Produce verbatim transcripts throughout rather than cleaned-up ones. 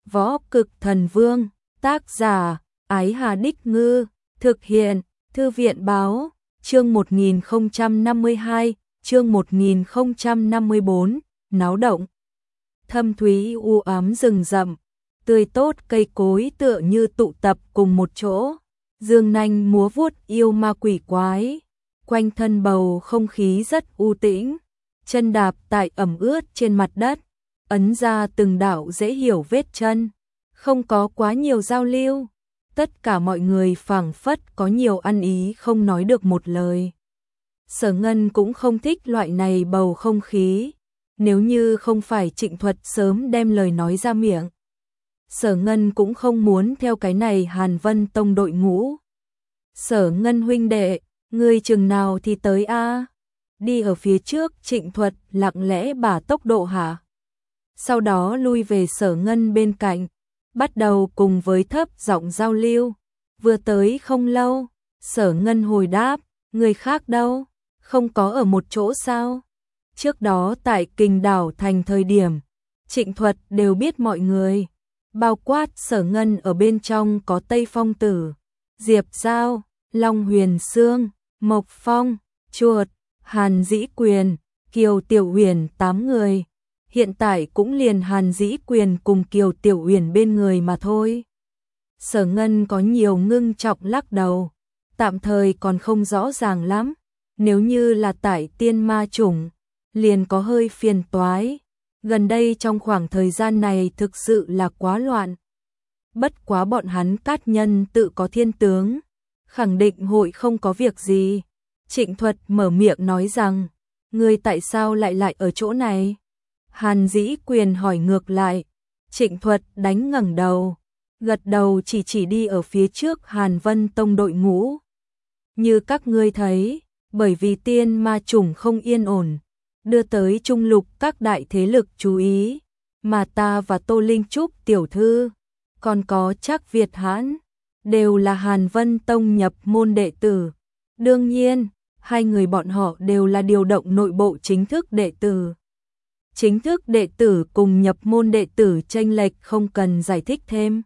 Võ Cực Thần Vương, tác giả, Ái Hà Đích Ngư, thực hiện, Thư viện Báo, chương một nghìn không trăm năm mươi hai, chương một nghìn không trăm năm mươi bốn, náo động. Thâm thúy u ám rừng rậm, tươi tốt cây cối tựa như tụ tập cùng một chỗ, dương nanh múa vuốt yêu ma quỷ quái, quanh thân bầu không khí rất u tĩnh, chân đạp tại ẩm ướt trên mặt đất, ấn ra từng đạo dễ hiểu vết chân, không có quá nhiều giao lưu, tất cả mọi người phảng phất có nhiều ăn ý không nói được một lời. Sở Ngân cũng không thích loại này bầu không khí, nếu như không phải Trịnh Thuật sớm đem lời nói ra miệng. Sở Ngân cũng không muốn theo cái này Hàn Vân Tông đội ngũ. Sở Ngân huynh đệ, ngươi chừng nào thì tới a? Đi ở phía trước, Trịnh Thuật lặng lẽ bả tốc độ hả? Sau đó lui về Sở Ngân bên cạnh, bắt đầu cùng với thấp giọng giao lưu. Vừa tới không lâu, Sở Ngân hồi đáp, người khác đâu, không có ở một chỗ sao? Trước đó tại Kình Đảo Thành thời điểm, Trịnh Thuật đều biết mọi người, bao quát Sở Ngân ở bên trong có Tây Phong Tử, Diệp Giao, Long Huyền Sương, Mộc Phong, Chuột, Hàn Dĩ Quyền, Kiều Tiểu Uyển tám người. Hiện tại cũng liền Hàn Dĩ Quyền cùng Kiều Tiểu Uyển bên người mà thôi. Sở Ngân có nhiều ngưng trọng lắc đầu, tạm thời còn không rõ ràng lắm, nếu như là tại Tiên Ma chủng, liền có hơi phiền toái. Gần đây trong khoảng thời gian này thực sự là quá loạn. Bất quá bọn hắn Cát Nhân tự có thiên tướng, khẳng định hội không có việc gì. Trịnh Thuật mở miệng nói rằng, người tại sao lại lại ở chỗ này? Hàn Dĩ Quyền hỏi ngược lại. Trịnh Thuật đánh ngẩng đầu, gật đầu chỉ chỉ đi ở phía trước Hàn Vân Tông đội ngũ. Như các ngươi thấy, bởi vì Tiên Ma chủng không yên ổn, đưa tới trung lục các đại thế lực chú ý, mà ta và Tô Linh Trúc tiểu thư, còn có Trác Việt Hãn, đều là Hàn Vân Tông nhập môn đệ tử. Đương nhiên, hai người bọn họ đều là điều động nội bộ chính thức đệ tử. Chính thức đệ tử cùng nhập môn đệ tử chênh lệch không cần giải thích thêm.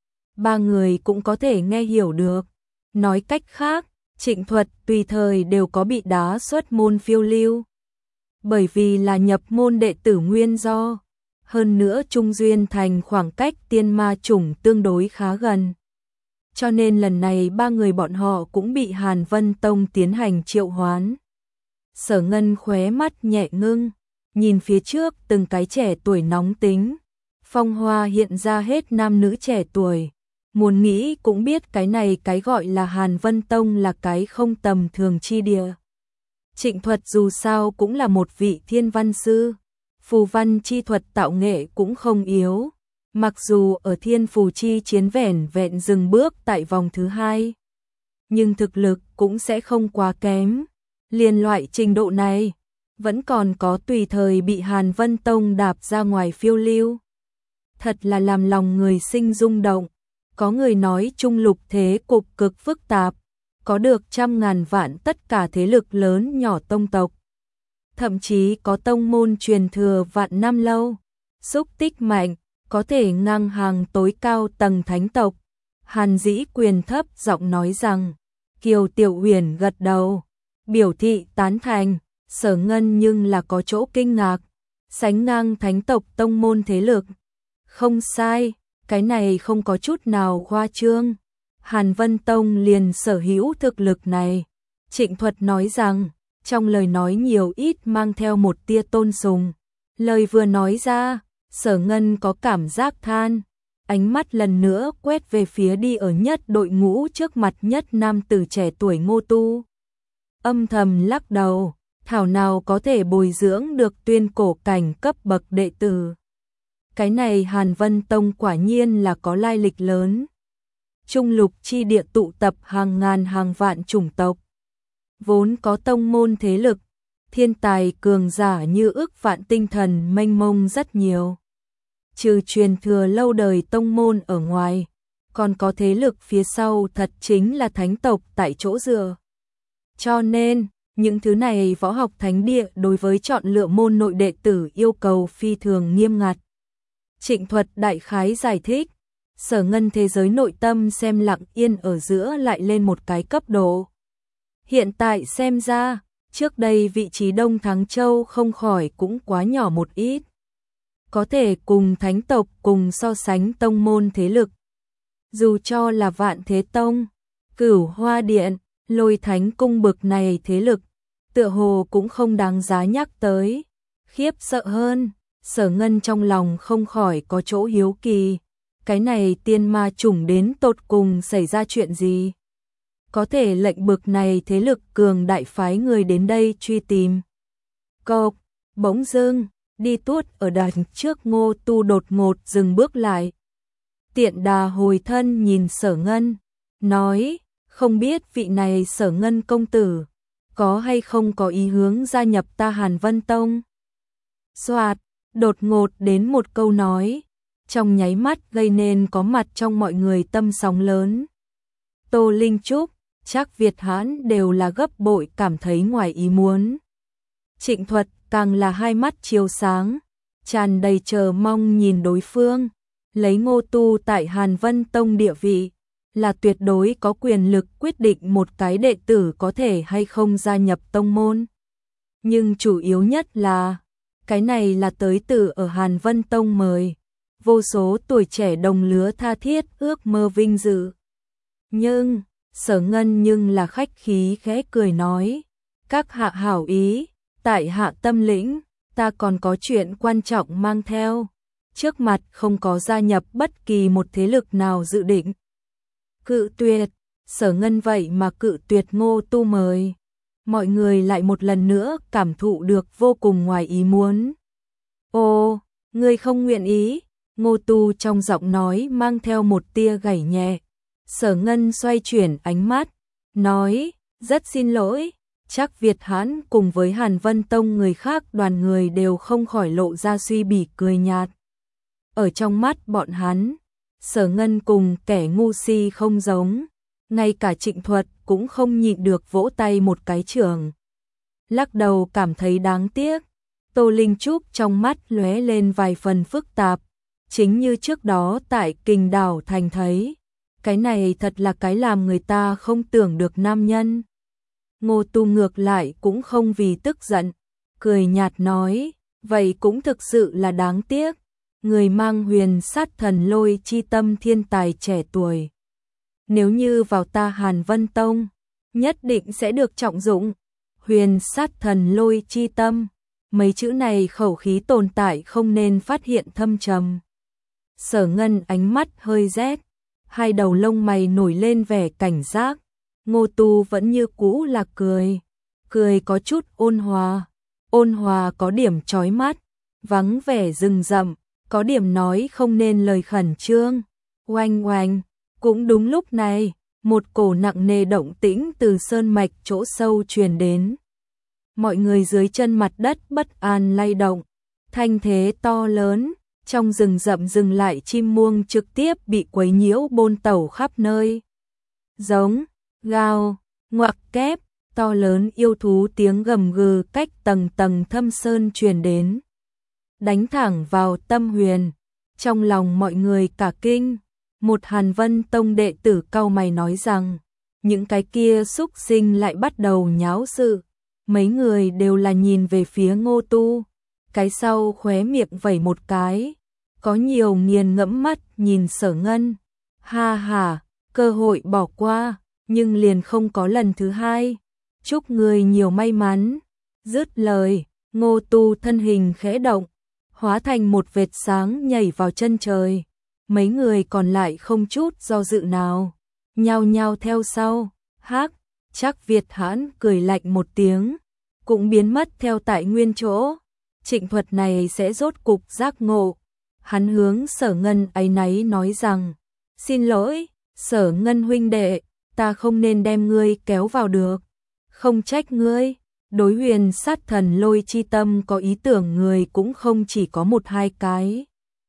Ba người cũng có thể nghe hiểu được. Nói cách khác, Trịnh Thuật tùy thời đều có bị đá xuất môn phiêu lưu. Bởi vì là nhập môn đệ tử nguyên do. Hơn nữa Trung Duyên Thành khoảng cách Tiên Ma chủng tương đối khá gần. Cho nên lần này ba người bọn họ cũng bị Hàn Vân Tông tiến hành triệu hoán. Sở Ngân khóe mắt nhẹ ngưng, nhìn phía trước từng cái trẻ tuổi nóng tính. Phong hoa hiện ra hết nam nữ trẻ tuổi. Muốn nghĩ cũng biết cái này cái gọi là Hàn Vân Tông là cái không tầm thường chi địa. Trịnh Thuật dù sao cũng là một vị thiên văn sư, phù văn chi thuật tạo nghệ cũng không yếu. Mặc dù ở thiên phù chi chiến vẻn vẹn dừng bước tại vòng thứ hai, nhưng thực lực cũng sẽ không quá kém. Liên loại trình độ này, vẫn còn có tùy thời bị Hàn Vân Tông đạp ra ngoài phiêu lưu. Thật là làm lòng người sinh rung động. Có người nói trung lục thế cục cực phức tạp, có được trăm ngàn vạn tất cả thế lực lớn nhỏ tông tộc. Thậm chí có tông môn truyền thừa vạn năm lâu, xúc tích mạnh, có thể ngang hàng tối cao tầng thánh tộc. Hàn Dĩ Quyền thấp giọng nói rằng, Kiều Tiểu Uyển gật đầu, biểu thị tán thành. Sở Ngân nhưng là có chỗ kinh ngạc, sánh ngang thánh tộc tông môn thế lực. Không sai, cái này không có chút nào khoa trương. Hàn Vân Tông liền sở hữu thực lực này. Trịnh Thuật nói rằng, trong lời nói nhiều ít mang theo một tia tôn sùng. Lời vừa nói ra, Sở Ngân có cảm giác than, ánh mắt lần nữa quét về phía đi ở nhất đội ngũ trước mặt nhất nam tử trẻ tuổi Ngô Tu. Âm thầm lắc đầu, thảo nào có thể bồi dưỡng được tuyên cổ cảnh cấp bậc đệ tử. Cái này Hàn Vân Tông quả nhiên là có lai lịch lớn. Trung lục chi địa tụ tập hàng ngàn hàng vạn chủng tộc. Vốn có tông môn thế lực, thiên tài cường giả như ức vạn tinh thần mênh mông rất nhiều. Trừ truyền thừa lâu đời tông môn ở ngoài, còn có thế lực phía sau thật chính là thánh tộc tại chỗ dựa. Cho nên, những thứ này võ học thánh địa đối với chọn lựa môn nội đệ tử yêu cầu phi thường nghiêm ngặt. Trịnh Thuật đại khái giải thích, Sở Ngân thế giới nội tâm xem lặng yên ở giữa lại lên một cái cấp độ. Hiện tại xem ra, trước đây vị trí Đông Thắng Châu không khỏi cũng quá nhỏ một ít. Có thể cùng thánh tộc cùng so sánh tông môn thế lực. Dù cho là Vạn Thế Tông, Cửu Hoa Điện, Lôi Thánh Cung bực này thế lực, tựa hồ cũng không đáng giá nhắc tới. Khiếp sợ hơn, Sở Ngân trong lòng không khỏi có chỗ hiếu kỳ. Cái này tiên ma chủng đến tột cùng xảy ra chuyện gì? Có thể lệnh bực này thế lực cường đại phái người đến đây truy tìm. Cộc, bỗng dưng, đi tuốt ở đằng trước Ngô Tu đột ngột dừng bước lại. Tiện Đà hồi thân nhìn Sở Ngân, nói, không biết vị này Sở Ngân công tử, có hay không có ý hướng gia nhập ta Hàn Vân Tông. Soạt, đột ngột đến một câu nói, trong nháy mắt gây nên có mặt trong mọi người tâm sóng lớn. Tô Linh Trúc, Trác Việt Hãn đều là gấp bội cảm thấy ngoài ý muốn. Trịnh Thuật càng là hai mắt chiếu sáng, tràn đầy chờ mong nhìn đối phương, lấy Ngô Tu tại Hàn Vân Tông địa vị, là tuyệt đối có quyền lực quyết định một cái đệ tử có thể hay không gia nhập tông môn. Nhưng chủ yếu nhất là, cái này là tới từ ở Hàn Vân Tông mời, vô số tuổi trẻ đồng lứa tha thiết ước mơ vinh dự. Nhưng, Sở Ngân nhưng là khách khí khẽ cười nói, các hạ hảo ý, tại hạ tâm lĩnh, ta còn có chuyện quan trọng mang theo, trước mặt không có gia nhập bất kỳ một thế lực nào dự định. Cự tuyệt, Sở Ngân vậy mà cự tuyệt Ngô Tu mời. Mọi người lại một lần nữa cảm thụ được vô cùng ngoài ý muốn. Ô, ngươi không nguyện ý, Ngô Tu trong giọng nói mang theo một tia gảy nhẹ. Sở Ngân xoay chuyển ánh mắt, nói, rất xin lỗi, Trác Việt Hãn cùng với Hàn Vân Tông người khác đoàn người đều không khỏi lộ ra suy bỉ cười nhạt. Ở trong mắt bọn hắn, Sở Ngân cùng kẻ ngu si không giống, ngay cả Trịnh Thuật cũng không nhịn được vỗ tay một cái trường. Lắc đầu cảm thấy đáng tiếc, Tô Linh Trúc trong mắt lóe lên vài phần phức tạp, chính như trước đó tại Kình Đảo Thành thấy, cái này thật là cái làm người ta không tưởng được nam nhân. Ngô Tu ngược lại cũng không vì tức giận, cười nhạt nói, vậy cũng thực sự là đáng tiếc, người mang huyền sát thần lôi chi tâm thiên tài trẻ tuổi. Nếu như vào ta Hàn Vân Tông, nhất định sẽ được trọng dụng. Huyền sát thần lôi chi tâm, mấy chữ này khẩu khí tồn tại không nên phát hiện thâm trầm. Sở Ngân ánh mắt hơi rét, hai đầu lông mày nổi lên vẻ cảnh giác. Ngô Tu vẫn như cũ là cười, cười có chút ôn hòa, ôn hòa có điểm chói mắt, vắng vẻ rừng rậm, có điểm nói không nên lời khẩn trương. Oanh oanh, cũng đúng lúc này, một cổ nặng nề động tĩnh từ sơn mạch chỗ sâu truyền đến. Mọi người dưới chân mặt đất bất an lay động, thanh thế to lớn, trong rừng rậm dừng lại chim muông trực tiếp bị quấy nhiễu bôn tẩu khắp nơi. Giống, gào, ngoặc kép, to lớn yêu thú tiếng gầm gừ cách tầng tầng thâm sơn truyền đến. Đánh thẳng vào tâm huyền, trong lòng mọi người cả kinh. Một Hàn Vân Tông đệ tử cau mày nói rằng, những cái kia xúc sinh lại bắt đầu nháo sự. Mấy người đều là nhìn về phía Ngô Tu, cái sau khóe miệng vẩy một cái, có nhiều nghiền ngẫm mắt nhìn Sở Ngân. Ha ha, cơ hội bỏ qua, nhưng liền không có lần thứ hai. Chúc người nhiều may mắn. Dứt lời, Ngô Tu thân hình khẽ động, hóa thành một vệt sáng nhảy vào chân trời. Mấy người còn lại không chút do dự nào, nhao nhao theo sau. Hắc, Trác Việt Hãn cười lạnh một tiếng, cũng biến mất theo tại nguyên chỗ. Trịnh Thuật này sẽ rốt cục giác ngộ. Hắn hướng Sở Ngân áy náy nói rằng, xin lỗi, Sở Ngân huynh đệ, ta không nên đem ngươi kéo vào được. Không trách ngươi, đối huyền sát thần lôi chi tâm có ý tưởng người cũng không chỉ có một hai cái.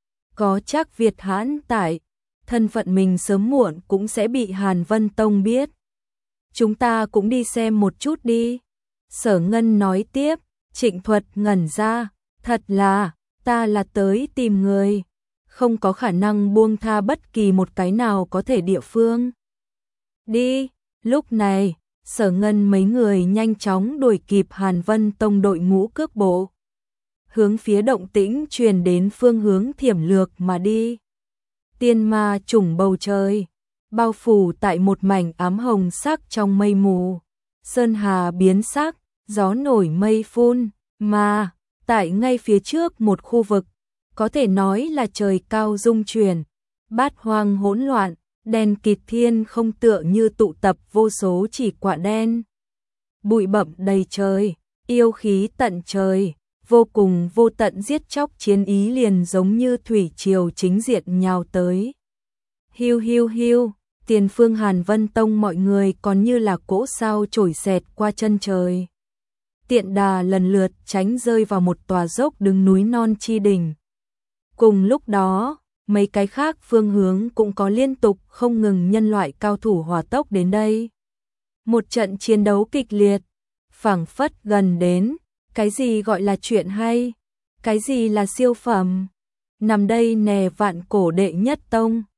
Có Trác Việt Hãn tại, thân phận mình sớm muộn cũng sẽ bị Hàn Vân Tông biết. Chúng ta cũng đi xem một chút đi. Sở Ngân nói tiếp. Trịnh Thuật ngẩn ra, thật là, ta là tới tìm người. không có khả năng buông tha bất kỳ một cái nào có thể địa phương. Đi, lúc này, Sở Ngân mấy người nhanh chóng đuổi kịp Hàn Vân Tông đội ngũ cước bộ. Hướng phía động tĩnh truyền đến phương hướng thiểm lược mà đi. Tiên ma trùng bầu trời, bao phủ tại một mảnh ám hồng sắc trong mây mù. Sơn hà biến sắc, gió nổi mây phun, mà tại ngay phía trước một khu vực, có thể nói là trời cao rung chuyển, bát hoang hỗn loạn, đen kịt thiên không tựa như tụ tập vô số chỉ quạ đen. Bụi bặm đầy trời, yêu khí tận trời, vô cùng vô tận giết chóc chiến ý liền giống như thủy triều chính diện nhào tới. Hiu hiu hiu, tiền phương Hàn Vân Tông mọi người còn như là cỗ sao trổi xẹt qua chân trời. Tiện đà lần lượt tránh rơi vào một tòa dốc đứng núi non chi đỉnh. Cùng lúc đó, mấy cái khác phương hướng cũng có liên tục không ngừng nhân loại cao thủ hỏa tốc đến đây. Một trận chiến đấu kịch liệt, phảng phất gần đến, cái gì gọi là chuyện hay, cái gì là siêu phẩm. Nằm đây nè vạn cổ đệ nhất tông,